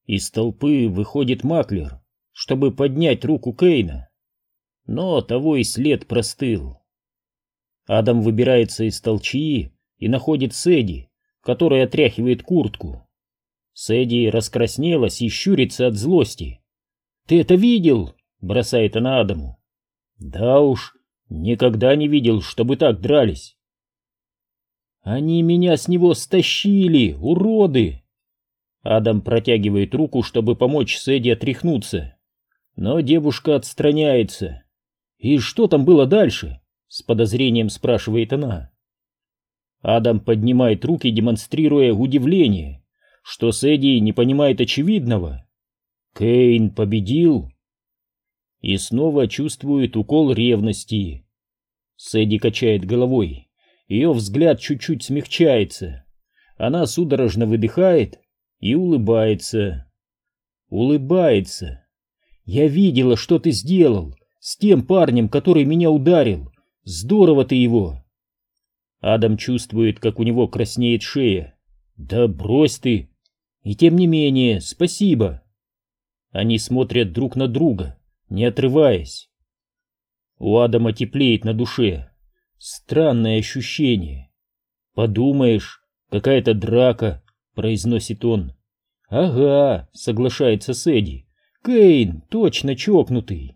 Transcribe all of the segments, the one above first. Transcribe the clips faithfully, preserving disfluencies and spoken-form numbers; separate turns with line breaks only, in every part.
Из толпы выходит маклер, чтобы поднять руку Кейна, но того и след простыл. Адам выбирается из толчии и находит Сэдди, которая отряхивает куртку. Сэдди раскраснелась и щурится от злости. «Ты это видел?» — бросает она Адаму. «Да уж, никогда не видел, чтобы так дрались». «Они меня с него стащили, уроды!» Адам протягивает руку, чтобы помочь Сэдди отряхнуться, но девушка отстраняется. «И что там было дальше?» — с подозрением спрашивает она. Адам поднимает руки, демонстрируя удивление, что Сэдди не понимает очевидного. Кейн победил. И снова чувствует укол ревности. Сэдди качает головой. Ее взгляд чуть-чуть смягчается. Она судорожно выдыхает и улыбается. Улыбается. «Я видела, что ты сделал с тем парнем, который меня ударил. Здорово ты его!» Адам чувствует, как у него краснеет шея. «Да брось ты!» «И тем не менее, спасибо!» Они смотрят друг на друга, не отрываясь. У Адама теплеет на душе. Странное ощущение. «Подумаешь, какая-то драка», — произносит он. «Ага», — соглашается Сэдди. «Кейн точно чокнутый».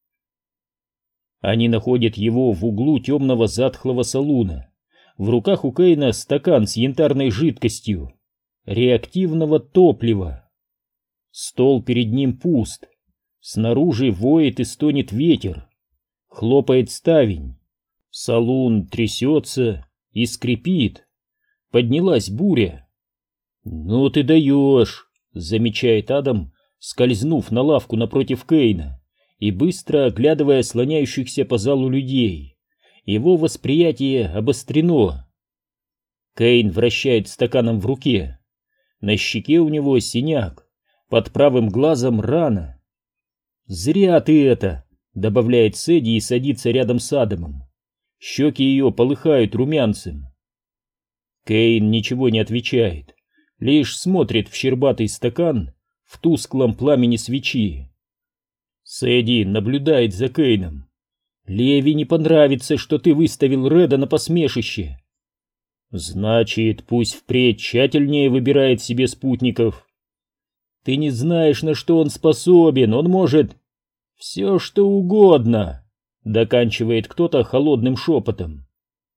Они находят его в углу темного затхлого салуна. В руках у Кейна стакан с янтарной жидкостью, реактивного топлива. Стол перед ним пуст. Снаружи воет и стонет ветер. Хлопает ставень. Салун трясется и скрипит. Поднялась буря. «Ну ты даешь», — замечает Адам, скользнув на лавку напротив Кейна и быстро оглядывая слоняющихся по залу людей. Его восприятие обострено. Кейн вращает стаканом в руке. На щеке у него синяк, под правым глазом рана. «Зря ты это», — добавляет Сэдди и садится рядом с Адамом. Щеки ее полыхают румянцем. Кейн ничего не отвечает, лишь смотрит в щербатый стакан в тусклом пламени свечи. Сэдди наблюдает за Кейном. «Леви не понравится, что ты выставил Реда на посмешище». «Значит, пусть впредь тщательнее выбирает себе спутников». «Ты не знаешь, на что он способен, он может...» «Все, что угодно», — доканчивает кто-то холодным шепотом.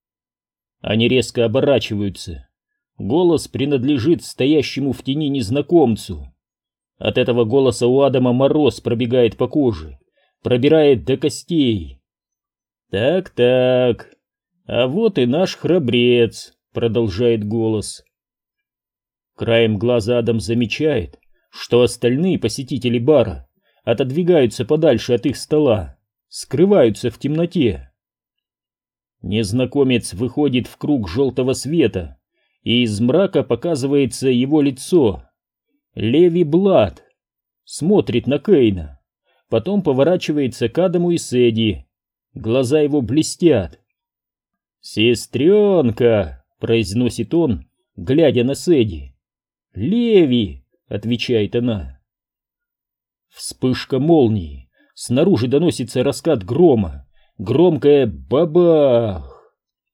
Они резко оборачиваются. Голос принадлежит стоящему в тени незнакомцу. От этого голоса у Адама мороз пробегает по коже, пробирает до костей. «Так-так, а вот и наш храбрец», — продолжает голос. Краем глаза Адам замечает, что остальные посетители бара отодвигаются подальше от их стола, скрываются в темноте. Незнакомец выходит в круг желтого света, и из мрака показывается его лицо. Леви Блад смотрит на Кейна, потом поворачивается к Адаму и Сэдди. Глаза его блестят. «Сестренка!» — произносит он, глядя на Сэдди. «Леви!» — отвечает она. Вспышка молнии. Снаружи доносится раскат грома. Громкое бабах.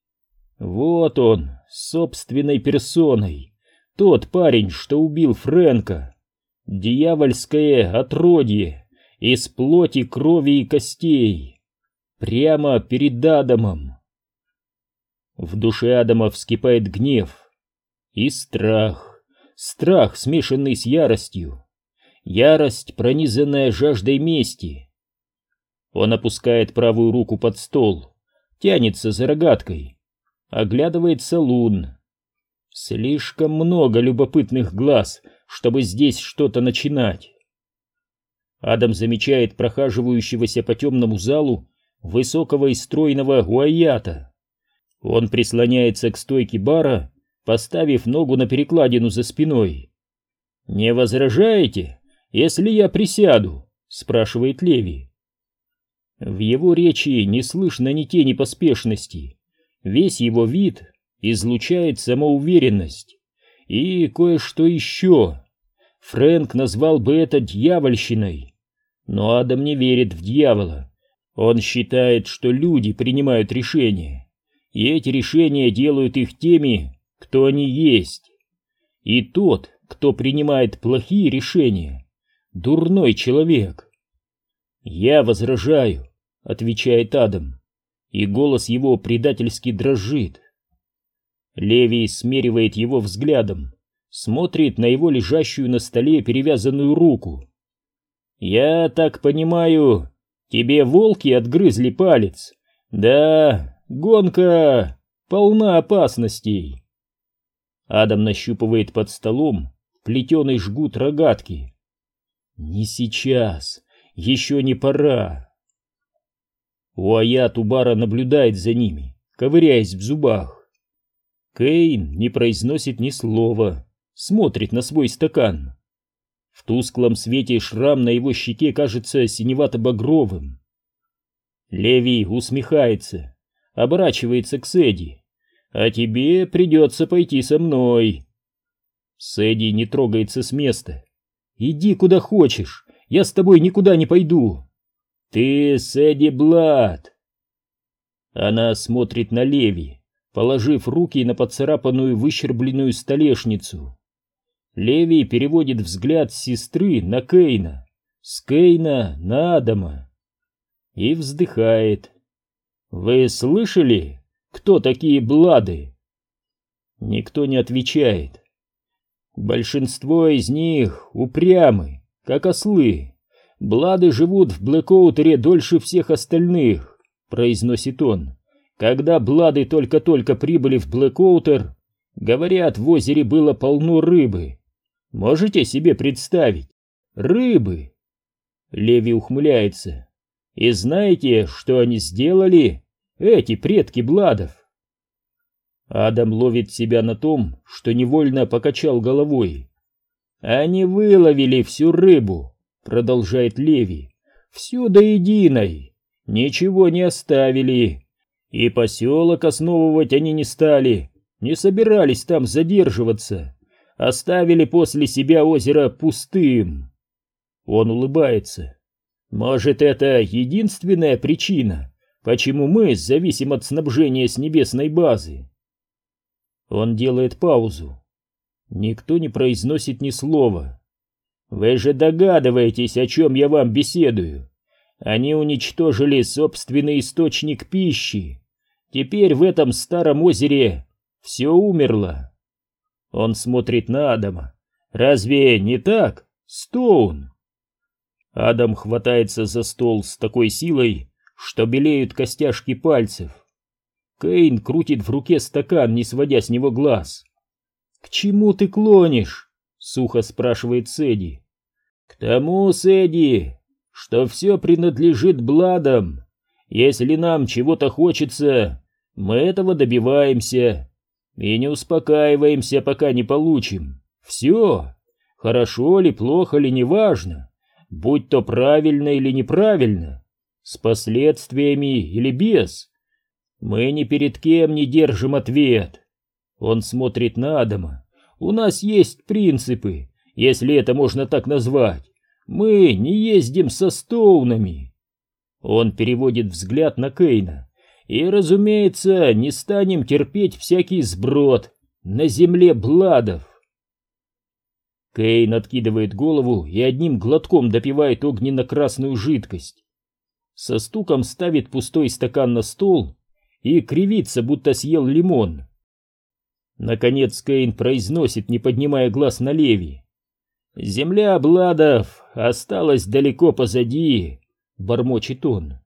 Вот он, собственной персоной. Тот парень, что убил Фрэнка. Дьявольское отродье из плоти, крови и костей. Прямо перед Адамом. В душе Адама вскипает гнев и страх. Страх, смешанный с яростью. Ярость, пронизанная жаждой мести. Он опускает правую руку под стол, тянется за рогаткой, оглядывает салун. Слишком много любопытных глаз, чтобы здесь что-то начинать. Адам замечает прохаживающегося по темному залу высокого и стройного Уайята. Он прислоняется к стойке бара, поставив ногу на перекладину за спиной. «Не возражаете, если я присяду?» — спрашивает Леви. В его речи не слышно ни тени поспешности. Весь его вид излучает самоуверенность. И кое-что еще. Фрэнк назвал бы это дьявольщиной. Но Адам не верит в дьявола. Он считает, что люди принимают решения, и эти решения делают их теми, кто они есть. И тот, кто принимает плохие решения, дурной человек. «Я возражаю», — отвечает Адам, и голос его предательски дрожит. Леви смеривает его взглядом, смотрит на его лежащую на столе перевязанную руку. «Я так понимаю, тебе волки отгрызли палец? Да, гонка полна опасностей». Адам нащупывает под столом плетеный жгут рогатки. «Не сейчас, еще не пора». Уайат у бара наблюдает за ними, ковыряясь в зубах. Кейн не произносит ни слова, смотрит на свой стакан. В тусклом свете шрам на его щеке кажется синевато-багровым. Леви усмехается, оборачивается к Сэдди. «А тебе придется пойти со мной». Сэдди не трогается с места. «Иди куда хочешь, я с тобой никуда не пойду». «Ты Сэдди Блад». Она смотрит на Леви, положив руки на поцарапанную выщербленную столешницу. Леви переводит взгляд с сестры на Кейна, с Кейна на Адама и вздыхает. «Вы слышали, кто такие Блады?» Никто не отвечает. Большинство из них упрямы, как ослы. Блады живут в Блэкоутере дольше всех остальных, произносит он. Когда Блады только-только прибыли в Блэкоутер, говорят, в озере было полно рыбы. Можете себе представить? Рыбы! Леви ухмыляется. И знаете, что они сделали, эти предки Бладов? Адам ловит себя на том, что невольно покачал головой. Они выловили всю рыбу, продолжает Леви, всю до единой, ничего не оставили. И поселок основывать они не стали, не собирались там задерживаться, оставили после себя озеро пустым. Он улыбается. Может, это единственная причина, почему мы зависим от снабжения с небесной базы? Он делает паузу. Никто не произносит ни слова. Вы же догадываетесь, о чем я вам беседую. Они уничтожили собственный источник пищи. Теперь в этом старом озере все умерло. Он смотрит на Адама. Разве не так, Стоун? Адам хватается за стол с такой силой, что белеют костяшки пальцев. Кейн крутит в руке стакан, не сводя с него глаз. «К чему ты клонишь?» — сухо спрашивает Сэдди. «К тому, Сэдди, что все принадлежит Бладам. Если нам чего-то хочется, мы этого добиваемся. И не успокаиваемся, пока не получим. Все, хорошо ли, плохо ли, неважно, будь то правильно или неправильно, с последствиями или без. Мы ни перед кем не держим ответ». Он смотрит на Адама. «У нас есть принципы, если это можно так назвать. Мы не ездим со Стоунами». Он переводит взгляд на Кейна. «И, разумеется, не станем терпеть всякий сброд на земле Бладов». Кейн откидывает голову и одним глотком допивает огненно-красную жидкость. Со стуком ставит пустой стакан на стол и кривится, будто съел лимон. Наконец Кейн произносит, не поднимая глаз на Леви. «Земля Бладов осталась далеко позади», — бормочет он.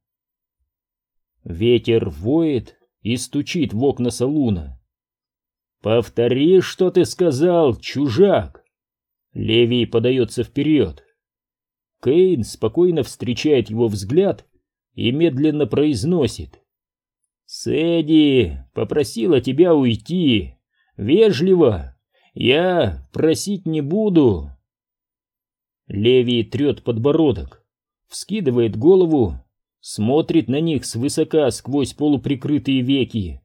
Ветер воет и стучит в окна салуна. «Повтори, что ты сказал, чужак!» Леви подается вперед. Кейн спокойно встречает его взгляд и медленно произносит. «Сэдди попросила тебя уйти. Вежливо. Я просить не буду». Леви трет подбородок, вскидывает голову, смотрит на них свысока сквозь полуприкрытые веки.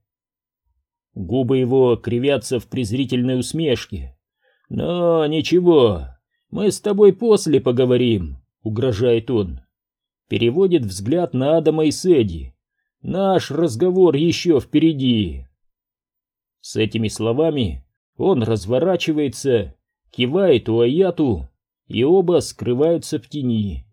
Губы его кривятся в презрительной усмешке. «Но ничего, «Мы с тобой после поговорим», — угрожает он. Переводит взгляд на Адама и Сэдди. «Наш разговор еще впереди». С этими словами он разворачивается, кивает Уайяту, и оба скрываются в тени.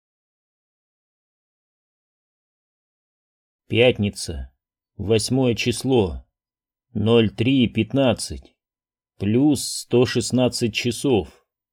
Пятница, восьмое число, ноль три пятнадцать, плюс сто шестнадцать часов.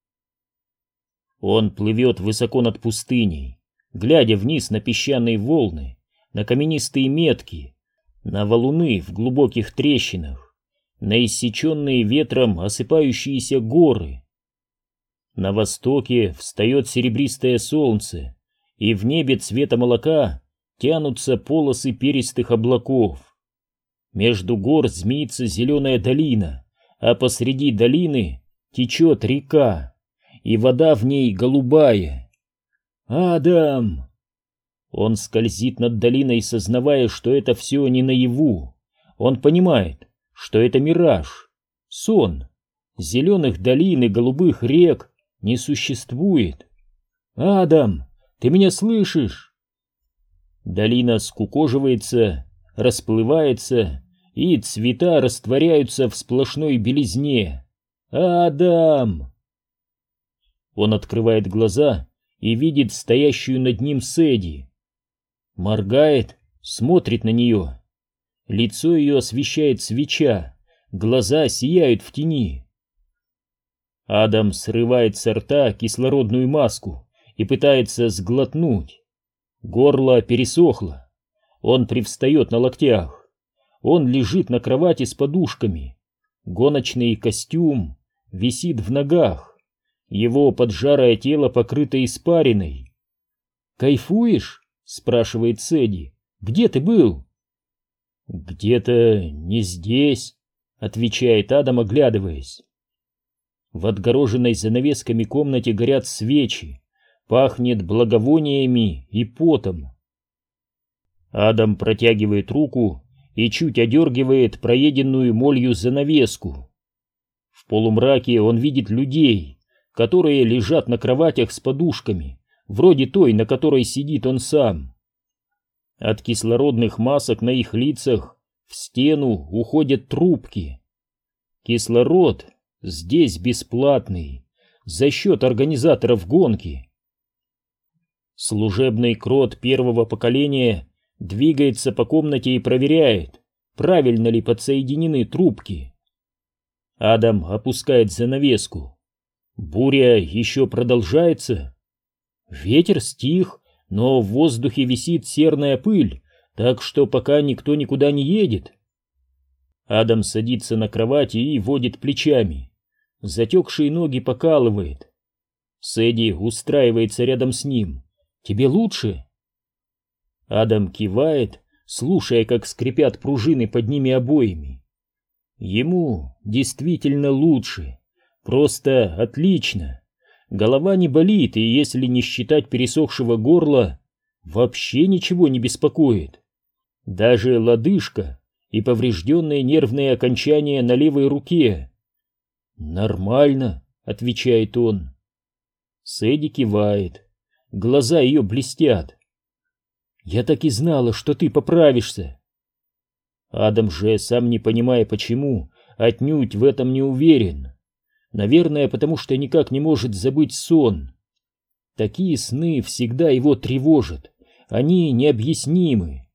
Он плывет высоко над пустыней, глядя вниз на песчаные волны, на каменистые метки, на валуны в глубоких трещинах, на иссеченные ветром осыпающиеся горы. На востоке встает серебристое солнце, и в небе цвета молока тянутся полосы перистых облаков. Между гор змеится зеленая долина, а посреди долины течет река, и вода в ней голубая. «Адам!» Он скользит над долиной, сознавая, что это все не наяву. Он понимает, что это мираж, сон. Зеленых долин и голубых рек не существует. «Адам, ты меня слышишь?» Долина скукоживается, расплывается, и цвета растворяются в сплошной белизне. «Адам!» Он открывает глаза и видит стоящую над ним Сэдди. Моргает, смотрит на нее. Лицо ее освещает свеча, глаза сияют в тени. Адам срывает со рта кислородную маску и пытается сглотнуть. Горло пересохло. Он привстает на локтях. Он лежит на кровати с подушками. Гоночный костюм висит в ногах. Его поджарое тело покрыто испариной. «Кайфуешь?» — спрашивает Сэдди. «Где ты был?» «Где-то не здесь», — отвечает Адам, оглядываясь. В отгороженной занавесками комнате горят свечи, пахнет благовониями и потом. Адам протягивает руку и чуть одергивает проеденную молью занавеску. В полумраке он видит людей, которые лежат на кроватях с подушками, вроде той, на которой сидит он сам. От кислородных масок на их лицах в стену уходят трубки. Кислород здесь бесплатный, за счет организаторов гонки. Служебный крот первого поколения двигается по комнате и проверяет, правильно ли подсоединены трубки. Адам опускает занавеску. Буря еще продолжается. Ветер стих, но в воздухе висит серная пыль, так что пока никто никуда не едет. Адам садится на кровати и водит плечами. Затекшие ноги покалывает. Сэдди устраивается рядом с ним. «Тебе лучше?» Адам кивает, слушая, как скрипят пружины под ними обоими. Ему действительно лучше. Просто отлично. Голова не болит, и если не считать пересохшего горла, вообще ничего не беспокоит. Даже лодыжка и поврежденные нервные окончания на левой руке. «Нормально», — отвечает он. Сэдди кивает. Глаза ее блестят. «Я так и знала, что ты поправишься». Адам же, сам не понимая почему, отнюдь в этом не уверен. Наверное, потому что никак не может забыть сон. Такие сны всегда его тревожат. Они необъяснимы.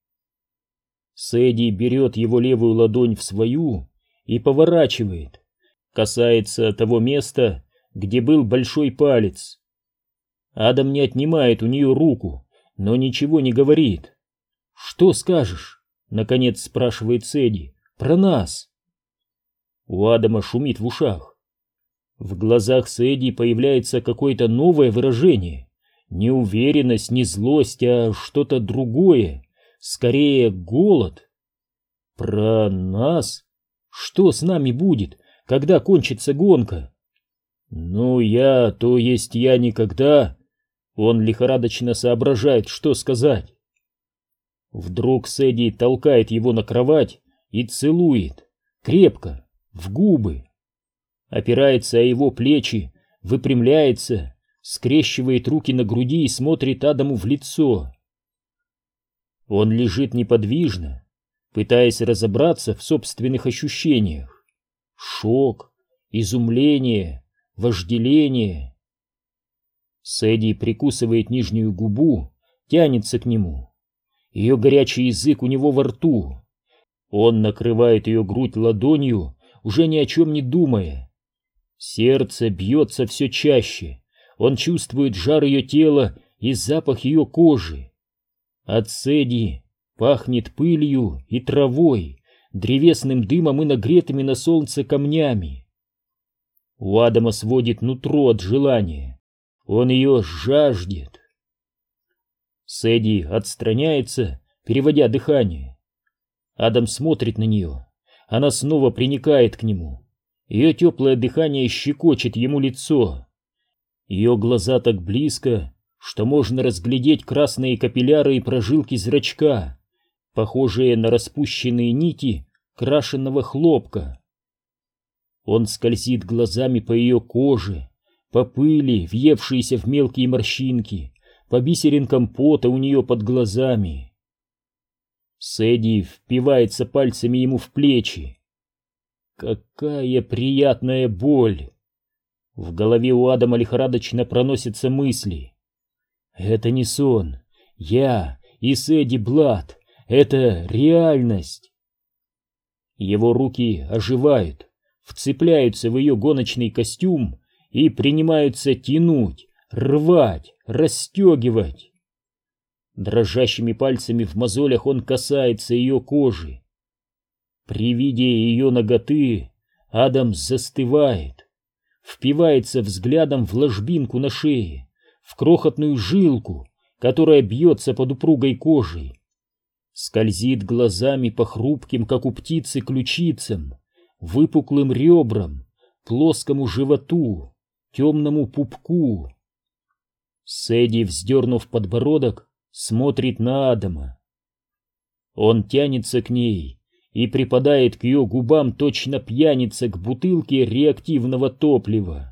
Сэдди берет его левую ладонь в свою и поворачивает. Касается того места, где был большой палец. Адам не отнимает у нее руку, но ничего не говорит. «Что скажешь?» — наконец спрашивает Сэдди. «Про нас». У Адама шумит в ушах. В глазах Сэдди появляется какое-то новое выражение. Не уверенность, не злость, а что-то другое. Скорее, голод. Про нас? Что с нами будет, когда кончится гонка? Ну, я, то есть я никогда... Он лихорадочно соображает, что сказать. Вдруг Сэдди толкает его на кровать и целует. Крепко, в губы. Опирается о его плечи, выпрямляется, скрещивает руки на груди и смотрит Адаму в лицо. Он лежит неподвижно, пытаясь разобраться в собственных ощущениях. Шок, изумление, вожделение. Сэдди прикусывает нижнюю губу, тянется к нему. Ее горячий язык у него во рту. Он накрывает ее грудь ладонью, уже ни о чем не думая. Сердце бьется все чаще. Он чувствует жар ее тела и запах ее кожи. От Сэдди пахнет пылью и травой, древесным дымом и нагретыми на солнце камнями. У Адама сводит нутро от желания. Он ее жаждет. Сэдди отстраняется, переводя дыхание. Адам смотрит на нее. Она снова приникает к нему. Ее теплое дыхание щекочет ему лицо. Ее глаза так близко, что можно разглядеть красные капилляры и прожилки зрачка, похожие на распущенные нити крашеного хлопка. Он скользит глазами по ее коже, по пыли, въевшейся в мелкие морщинки, по бисеринкам пота у нее под глазами. Сэдди впивается пальцами ему в плечи. Какая приятная боль! В голове у Адама лихорадочно проносятся мысли. Это не сон. Я и Сэдди Блад. Это реальность. Его руки оживают, вцепляются в ее гоночный костюм и принимаются тянуть, рвать, расстегивать. Дрожащими пальцами в мозолях он касается ее кожи. При виде ее наготы Адам застывает, впивается взглядом в ложбинку на шее, в крохотную жилку, которая бьется под упругой кожей. Скользит глазами по хрупким, как у птицы, ключицам, выпуклым ребрам, плоскому животу, темному пупку. Сэдди, вздернув подбородок, смотрит на Адама. Он тянется к ней и припадает к ее губам точно пьяница к бутылке реактивного топлива.